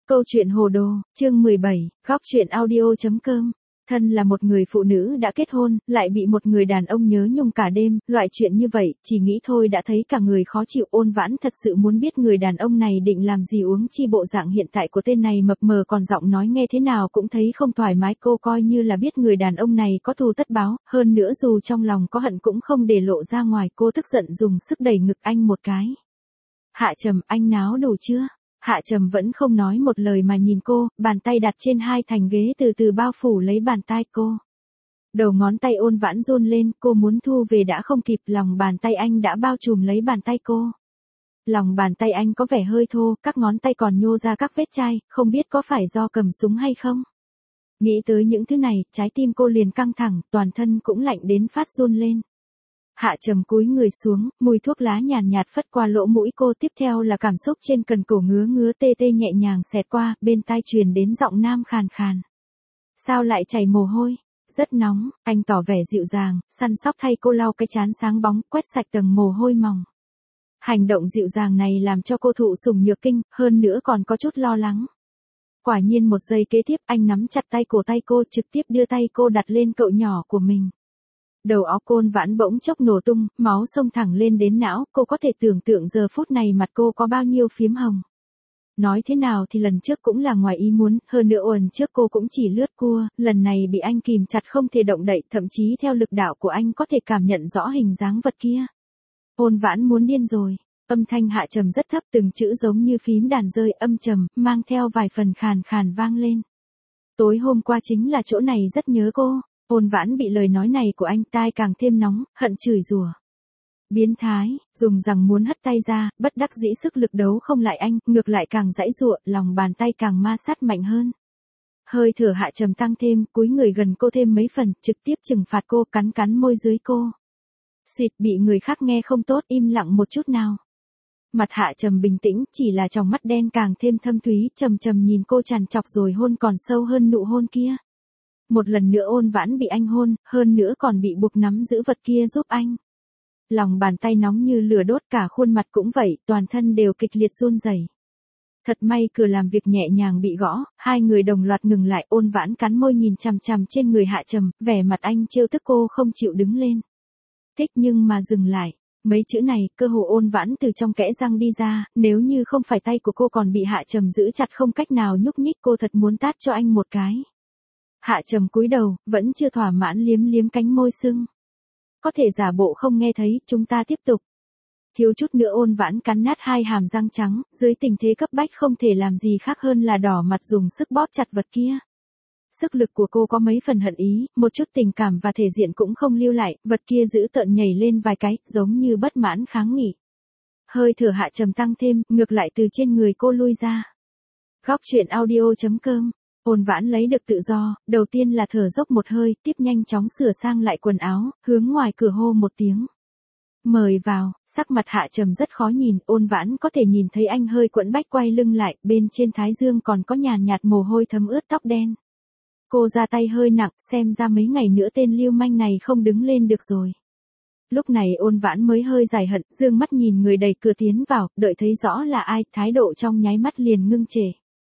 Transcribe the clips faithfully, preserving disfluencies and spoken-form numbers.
Câu chuyện hồ đồ, chương mười bảy, góc truyện audio.com. Thân là một người phụ nữ đã kết hôn, lại bị một người đàn ông nhớ nhung cả đêm, loại chuyện như vậy, chỉ nghĩ thôi đã thấy cả người khó chịu. Ôn Vãn thật sự muốn biết người đàn ông này định làm gì, uống chi bộ dạng hiện tại của tên này mập mờ, còn giọng nói nghe thế nào cũng thấy không thoải mái. Cô coi như là biết người đàn ông này có thù tất báo, hơn nữa dù trong lòng có hận cũng không để lộ ra ngoài. Cô tức giận dùng sức đẩy ngực anh một cái. Hạ Trầm, anh náo đủ chưa? Hạ Trầm vẫn không nói một lời mà nhìn cô, bàn tay đặt trên hai thành ghế từ từ bao phủ lấy bàn tay cô. Đầu ngón tay Ôn Vãn run lên, cô muốn thu về đã không kịp, lòng bàn tay anh đã bao trùm lấy bàn tay cô. Lòng bàn tay anh có vẻ hơi thô, các ngón tay còn nhô ra các vết chai, không biết có phải do cầm súng hay không. Nghĩ tới những thứ này, trái tim cô liền căng thẳng, toàn thân cũng lạnh đến phát run lên. Hạ Trầm cúi người xuống, mùi thuốc lá nhàn nhạt phất qua lỗ mũi cô, tiếp theo là cảm xúc trên cần cổ ngứa ngứa tê tê nhẹ nhàng xẹt qua, bên tai truyền đến giọng nam khàn khàn. Sao lại chảy mồ hôi? Rất nóng, anh tỏ vẻ dịu dàng, săn sóc thay cô lau cái trán sáng bóng, quét sạch tầng mồ hôi mỏng. Hành động dịu dàng này làm cho cô thụ sủng nhược kinh, hơn nữa còn có chút lo lắng. Quả nhiên một giây kế tiếp anh nắm chặt tay cổ tay cô, trực tiếp đưa tay cô đặt lên cậu nhỏ của mình. Đầu óc Ôn Vãn bỗng chốc nổ tung, máu xông thẳng lên đến não, cô có thể tưởng tượng giờ phút này mặt cô có bao nhiêu phiếm hồng. Nói thế nào thì lần trước cũng là ngoài ý muốn, hơn nữa ổn trước cô cũng chỉ lướt cua, lần này bị anh kìm chặt không thể động đậy, thậm chí theo lực đạo của anh có thể cảm nhận rõ hình dáng vật kia. Ôn Vãn muốn điên rồi, âm thanh Hạ Trầm rất thấp, từng chữ giống như phím đàn rơi, âm trầm, mang theo vài phần khàn khàn vang lên. Tối hôm qua chính là chỗ này rất nhớ cô. Ôn Vãn bị lời nói này của anh tai càng thêm nóng, hận chửi rủa. Biến thái, dùng rằng muốn hất tay ra, bất đắc dĩ sức lực đấu không lại anh, ngược lại càng giãy giụa, lòng bàn tay càng ma sát mạnh hơn. Hơi thở Hạ Trầm tăng thêm, cúi người gần cô thêm mấy phần, trực tiếp trừng phạt cô, cắn cắn môi dưới cô. Xịt, bị người khác nghe không tốt, im lặng một chút nào. Mặt Hạ Trầm bình tĩnh, chỉ là tròng mắt đen càng thêm thâm thúy, trầm trầm nhìn cô trằn trọc rồi hôn còn sâu hơn nụ hôn kia. Một lần nữa Ôn Vãn bị anh hôn, hơn nữa còn bị buộc nắm giữ vật kia giúp anh. Lòng bàn tay nóng như lửa đốt, cả khuôn mặt cũng vậy, toàn thân đều kịch liệt run rẩy. Thật may cửa làm việc nhẹ nhàng bị gõ, hai người đồng loạt ngừng lại. Ôn Vãn cắn môi nhìn chằm chằm trên người Hạ Trầm, vẻ mặt anh trêu tức cô không chịu đứng lên. Thích nhưng mà dừng lại. Mấy chữ này, cơ hồ Ôn Vãn từ trong kẽ răng đi ra, nếu như không phải tay của cô còn bị Hạ Trầm giữ chặt không cách nào nhúc nhích, cô thật muốn tát cho anh một cái. Hạ Trầm cúi đầu, vẫn chưa thỏa mãn liếm liếm cánh môi sưng. Có thể giả bộ không nghe thấy, chúng ta tiếp tục. Thiếu chút nữa Ôn Vãn cắn nát hai hàm răng trắng, dưới tình thế cấp bách không thể làm gì khác hơn là đỏ mặt dùng sức bóp chặt vật kia. Sức lực của cô có mấy phần hận ý, một chút tình cảm và thể diện cũng không lưu lại, vật kia giữ tợn nhảy lên vài cái, giống như bất mãn kháng nghị. Hơi thở Hạ Trầm tăng thêm, ngược lại từ trên người cô lui ra. Góc truyện audio.com. Ôn Vãn lấy được tự do, đầu tiên là thở dốc một hơi, tiếp nhanh chóng sửa sang lại quần áo, hướng ngoài cửa hô một tiếng. Mời vào, sắc mặt Hạ Trầm rất khó nhìn, Ôn Vãn có thể nhìn thấy anh hơi quẫn bách quay lưng lại, bên trên thái dương còn có nhàn nhạt mồ hôi thấm ướt tóc đen. Cô ra tay hơi nặng, xem ra mấy ngày nữa tên lưu manh này không đứng lên được rồi. Lúc này Ôn Vãn mới hơi giải hận, dương mắt nhìn người đẩy cửa tiến vào, đợi thấy rõ là ai, thái độ trong nháy mắt liền ngưng trệ.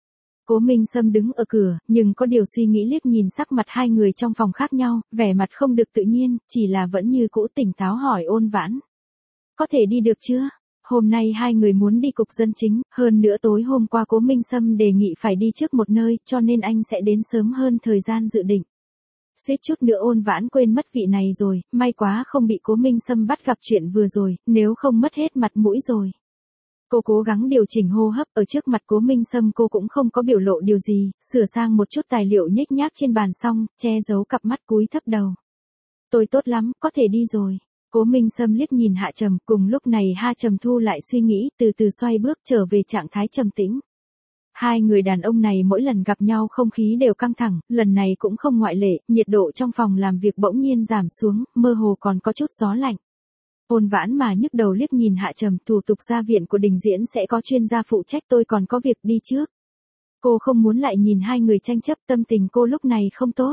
Cố Minh Sâm đứng ở cửa, nhưng có điều suy nghĩ liếc nhìn sắc mặt hai người trong phòng khác nhau, vẻ mặt không được tự nhiên, chỉ là vẫn như cũ tỉnh táo hỏi Ôn Vãn. Có thể đi được chưa? Hôm nay hai người muốn đi cục dân chính, hơn nữa tối hôm qua Cố Minh Sâm đề nghị phải đi trước một nơi, cho nên anh sẽ đến sớm hơn thời gian dự định. Suýt chút nữa Ôn Vãn quên mất vị này rồi, may quá không bị Cố Minh Sâm bắt gặp chuyện vừa rồi, nếu không mất hết mặt mũi rồi. Cô cố gắng điều chỉnh hô hấp, ở trước mặt Cố Minh Sâm cô cũng không có biểu lộ điều gì, sửa sang một chút tài liệu nhếch nhác trên bàn xong, che giấu cặp mắt cúi thấp đầu. Tôi tốt lắm, có thể đi rồi. Cố Minh Sâm liếc nhìn Hạ Trầm, cùng lúc này Hạ Trầm thu lại suy nghĩ, từ từ xoay bước trở về trạng thái trầm tĩnh. Hai người đàn ông này mỗi lần gặp nhau không khí đều căng thẳng, lần này cũng không ngoại lệ, nhiệt độ trong phòng làm việc bỗng nhiên giảm xuống, mơ hồ còn có chút gió lạnh. Ôn Vãn mà nhức đầu liếc nhìn Hạ Trầm, thủ tục gia viện của Đình Diễn sẽ có chuyên gia phụ trách, tôi còn có việc đi trước. Cô không muốn lại nhìn hai người tranh chấp, tâm tình cô lúc này không tốt.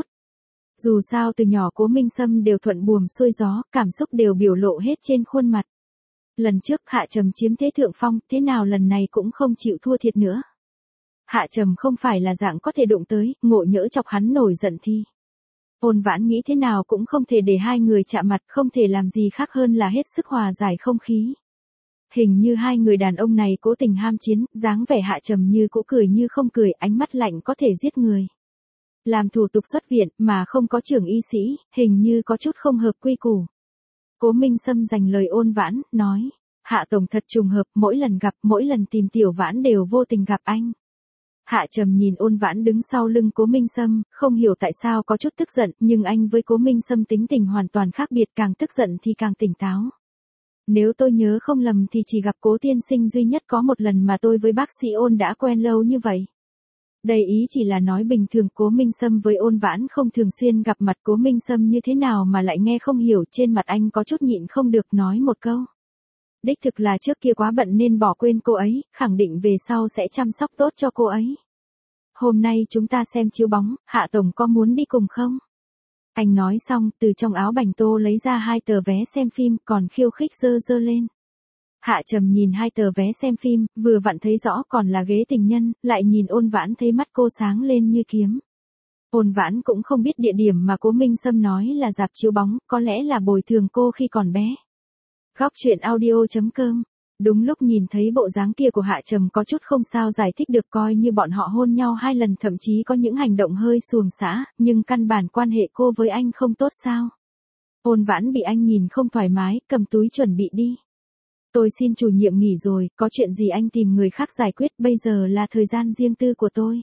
Dù sao từ nhỏ Cố Minh Sâm đều thuận buồm xuôi gió, cảm xúc đều biểu lộ hết trên khuôn mặt. Lần trước Hạ Trầm chiếm thế thượng phong, thế nào lần này cũng không chịu thua thiệt nữa. Hạ Trầm không phải là dạng có thể đụng tới, ngộ nhỡ chọc hắn nổi giận thì. Ôn Vãn nghĩ thế nào cũng không thể để hai người chạm mặt, không thể làm gì khác hơn là hết sức hòa giải không khí. Hình như hai người đàn ông này cố tình ham chiến, dáng vẻ Hạ Trầm như cũ cười như không cười, ánh mắt lạnh có thể giết người. Làm thủ tục xuất viện mà không có trưởng y sĩ, hình như có chút không hợp quy củ. Cố Minh Sâm dành lời Ôn Vãn, nói, Hạ tổng thật trùng hợp, mỗi lần gặp, mỗi lần tìm Tiểu Vãn đều vô tình gặp anh. Hạ Trầm nhìn Ôn Vãn đứng sau lưng Cố Minh Sâm, không hiểu tại sao có chút tức giận, nhưng anh với Cố Minh Sâm tính tình hoàn toàn khác biệt, càng tức giận thì càng tỉnh táo. Nếu tôi nhớ không lầm thì chỉ gặp Cố tiên sinh duy nhất có một lần mà tôi với bác sĩ Ôn đã quen lâu như vậy. Đây ý chỉ là nói bình thường Cố Minh Sâm với Ôn Vãn không thường xuyên gặp mặt. Cố Minh Sâm như thế nào mà lại nghe không hiểu, trên mặt anh có chút nhịn không được nói một câu. Đích thực là trước kia quá bận nên bỏ quên cô ấy, khẳng định về sau sẽ chăm sóc tốt cho cô ấy. Hôm nay chúng ta xem chiếu bóng, Hạ tổng có muốn đi cùng không? Anh nói xong, từ trong áo bành tô lấy ra hai tờ vé xem phim, còn khiêu khích giơ giơ lên. Hạ Trầm nhìn hai tờ vé xem phim, vừa vặn thấy rõ còn là ghế tình nhân, lại nhìn Ôn Vãn thấy mắt cô sáng lên như kiếm. Ôn Vãn cũng không biết địa điểm mà Cố Minh Sâm nói là rạp chiếu bóng, có lẽ là bồi thường cô khi còn bé. Góc truyện audio chấm com. Đúng lúc nhìn thấy bộ dáng kia của Hạ Trầm có chút không sao giải thích được, coi như bọn họ hôn nhau hai lần, thậm chí có những hành động hơi xuồng xã, nhưng căn bản quan hệ cô với anh không tốt sao? Ôn Vãn bị anh nhìn không thoải mái, cầm túi chuẩn bị đi. Tôi xin chủ nhiệm nghỉ rồi, có chuyện gì anh tìm người khác giải quyết, bây giờ là thời gian riêng tư của tôi.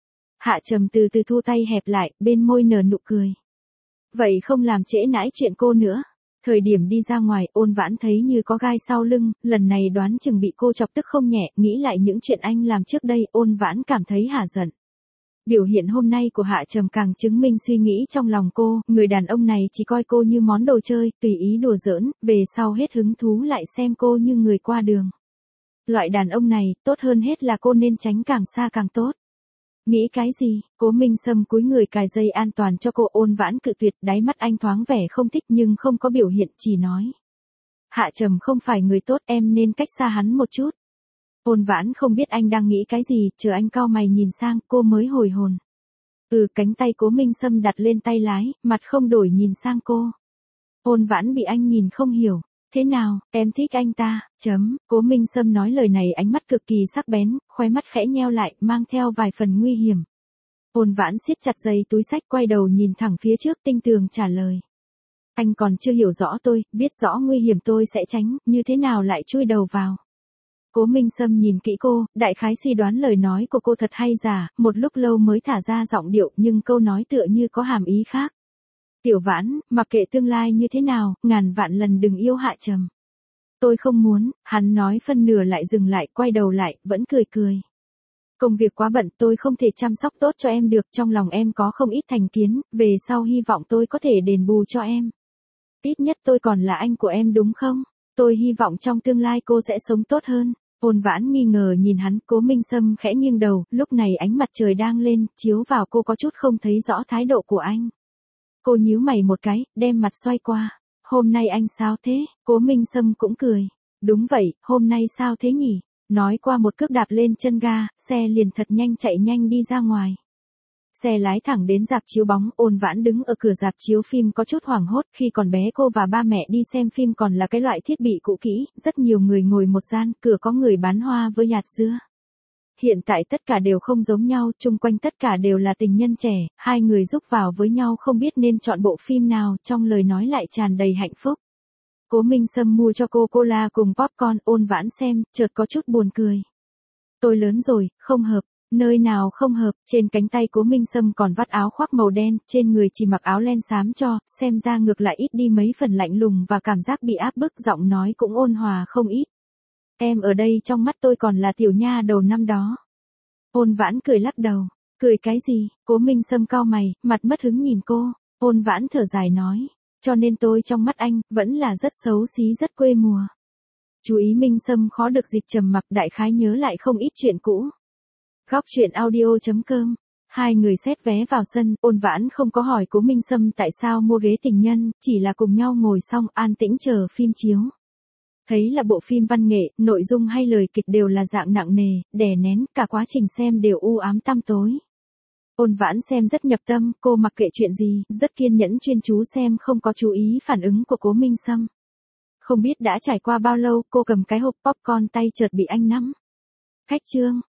Hạ Trầm từ từ thu tay hẹp lại, bên môi nở nụ cười. Vậy không làm trễ nãi chuyện cô nữa. Thời điểm đi ra ngoài, Ôn Vãn thấy như có gai sau lưng, lần này đoán chừng bị cô chọc tức không nhẹ, nghĩ lại những chuyện anh làm trước đây, Ôn Vãn cảm thấy hả giận. Biểu hiện hôm nay của Hạ Trầm càng chứng minh suy nghĩ trong lòng cô, người đàn ông này chỉ coi cô như món đồ chơi, tùy ý đùa giỡn, về sau hết hứng thú lại xem cô như người qua đường. Loại đàn ông này, tốt hơn hết là cô nên tránh càng xa càng tốt. Nghĩ cái gì? Cố Minh Sâm cúi người cài dây an toàn cho cô. Ôn Vãn cự tuyệt, đáy mắt anh thoáng vẻ không thích nhưng không có biểu hiện, chỉ nói. Hạ Trầm không phải người tốt, em nên cách xa hắn một chút. Ôn Vãn không biết anh đang nghĩ cái gì, chờ anh cau mày nhìn sang, cô mới hồi hồn. Ừ, cánh tay Cố Minh Sâm đặt lên tay lái, mặt không đổi nhìn sang cô. Ôn Vãn bị anh nhìn không hiểu. Thế nào, em thích anh ta, chấm, Cố Minh Sâm nói lời này ánh mắt cực kỳ sắc bén, khóe mắt khẽ nheo lại, mang theo vài phần nguy hiểm. Ôn Vãn siết chặt dây túi xách, quay đầu nhìn thẳng phía trước, tinh tường trả lời. Anh còn chưa hiểu rõ tôi, biết rõ nguy hiểm tôi sẽ tránh, như thế nào lại chui đầu vào. Cố Minh Sâm nhìn kỹ cô, đại khái suy đoán lời nói của cô thật hay giả, một lúc lâu mới thả ra giọng điệu, nhưng câu nói tựa như có hàm ý khác. Tiểu Vãn, mặc kệ tương lai như thế nào, ngàn vạn lần đừng yêu Hạ Trầm. Tôi không muốn, hắn nói phân nửa lại dừng lại, quay đầu lại, vẫn cười cười. Công việc quá bận, tôi không thể chăm sóc tốt cho em được, trong lòng em có không ít thành kiến, về sau hy vọng tôi có thể đền bù cho em. Ít nhất tôi còn là anh của em đúng không? Tôi hy vọng trong tương lai cô sẽ sống tốt hơn. Ôn Vãn nghi ngờ nhìn hắn. Cố Minh Sâm khẽ nghiêng đầu, lúc này ánh mặt trời đang lên, chiếu vào cô có chút không thấy rõ thái độ của anh. Cô nhíu mày một cái, đem mặt xoay qua. Hôm nay anh sao thế? Cố Minh Sâm cũng cười. Đúng vậy, hôm nay sao thế nhỉ? Nói qua một cước đạp lên chân ga, xe liền thật nhanh chạy nhanh đi ra ngoài. Xe lái thẳng đến rạp chiếu bóng. Ôn Vãn đứng ở cửa rạp chiếu phim có chút hoảng hốt, khi còn bé cô và ba mẹ đi xem phim còn là cái loại thiết bị cũ kỹ, rất nhiều người ngồi một gian, cửa có người bán hoa với hạt dưa. Hiện tại tất cả đều không giống nhau, chung quanh tất cả đều là tình nhân trẻ, hai người giúp vào với nhau không biết nên chọn bộ phim nào, trong lời nói lại tràn đầy hạnh phúc. Cố Minh Sâm mua cho cô cola cùng popcorn. Ôn Vãn xem, chợt có chút buồn cười. Tôi lớn rồi, không hợp. Nơi nào không hợp? Trên cánh tay Cố Minh Sâm còn vắt áo khoác màu đen, trên người chỉ mặc áo len xám cho, xem ra ngược lại ít đi mấy phần lạnh lùng và cảm giác bị áp bức, giọng nói cũng ôn hòa không ít. Em ở đây trong mắt tôi còn là tiểu nha đầu năm đó. Ôn Vãn cười lắc đầu. Cười cái gì? Cố Minh Sâm cau mày, mặt mất hứng nhìn cô. Ôn Vãn thở dài nói. Cho nên tôi trong mắt anh, vẫn là rất xấu xí, rất quê mùa. Chú ý Minh Sâm khó được dịch trầm mặc, đại khái nhớ lại không ít chuyện cũ. Góc truyện audio chấm com. Hai người xét vé vào sân. Ôn Vãn không có hỏi Cố Minh Sâm tại sao mua ghế tình nhân, chỉ là cùng nhau ngồi xong an tĩnh chờ phim chiếu. Thấy là bộ phim văn nghệ, nội dung hay lời kịch đều là dạng nặng nề, đè nén, cả quá trình xem đều u ám tăm tối. Ôn Vãn xem rất nhập tâm, cô mặc kệ chuyện gì, rất kiên nhẫn chuyên chú xem không có chú ý phản ứng của Cố Minh Sâm. Không biết đã trải qua bao lâu, cô cầm cái hộp popcorn tay chợt bị anh nắm. Khách trương,